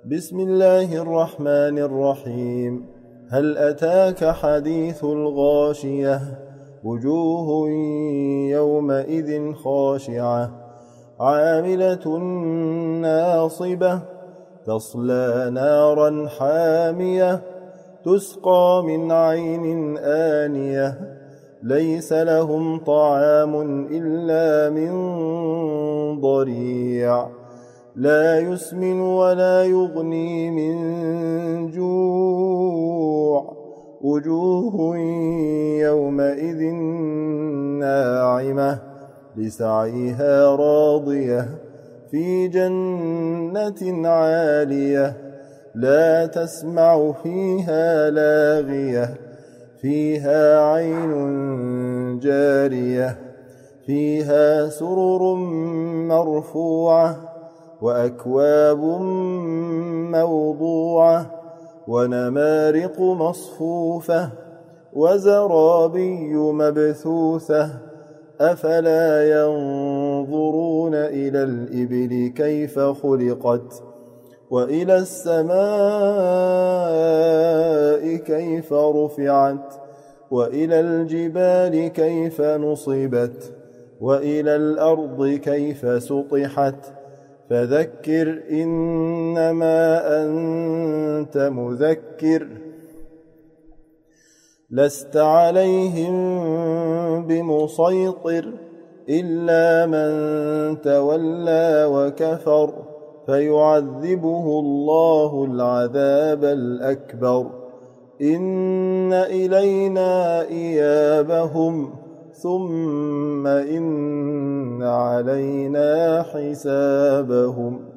بسم الله الرحمن الرحيم. هل أتاك حديث الغاشية وجوه يومئذ خاشعة عاملة ناصبة تصلى نارا حامية تسقى من عين آنية ليس لهم طعام إلا من ضريع لا يسمن ولا يغني من جوع وجوه يومئذ ناعمة لسعيها راضية في جنة عالية لا تسمع فيها لاغية فيها عين جارية فيها سرر مرفوعة وأكواب موضوعة ونمارق مصفوفة وزرابي مبثوثة أفلا ينظرون إلى الإبل كيف خلقت وإلى السماء كيف رفعت وإلى الجبال كيف نصبت وإلى الأرض كيف سطحت فذكر إنما أنت مذكر لست عليهم بمسيطر إلا من تولى وكفر فيعذبه الله العذاب الأكبر إن إلينا إيابهم ثم إن علينا حسابهم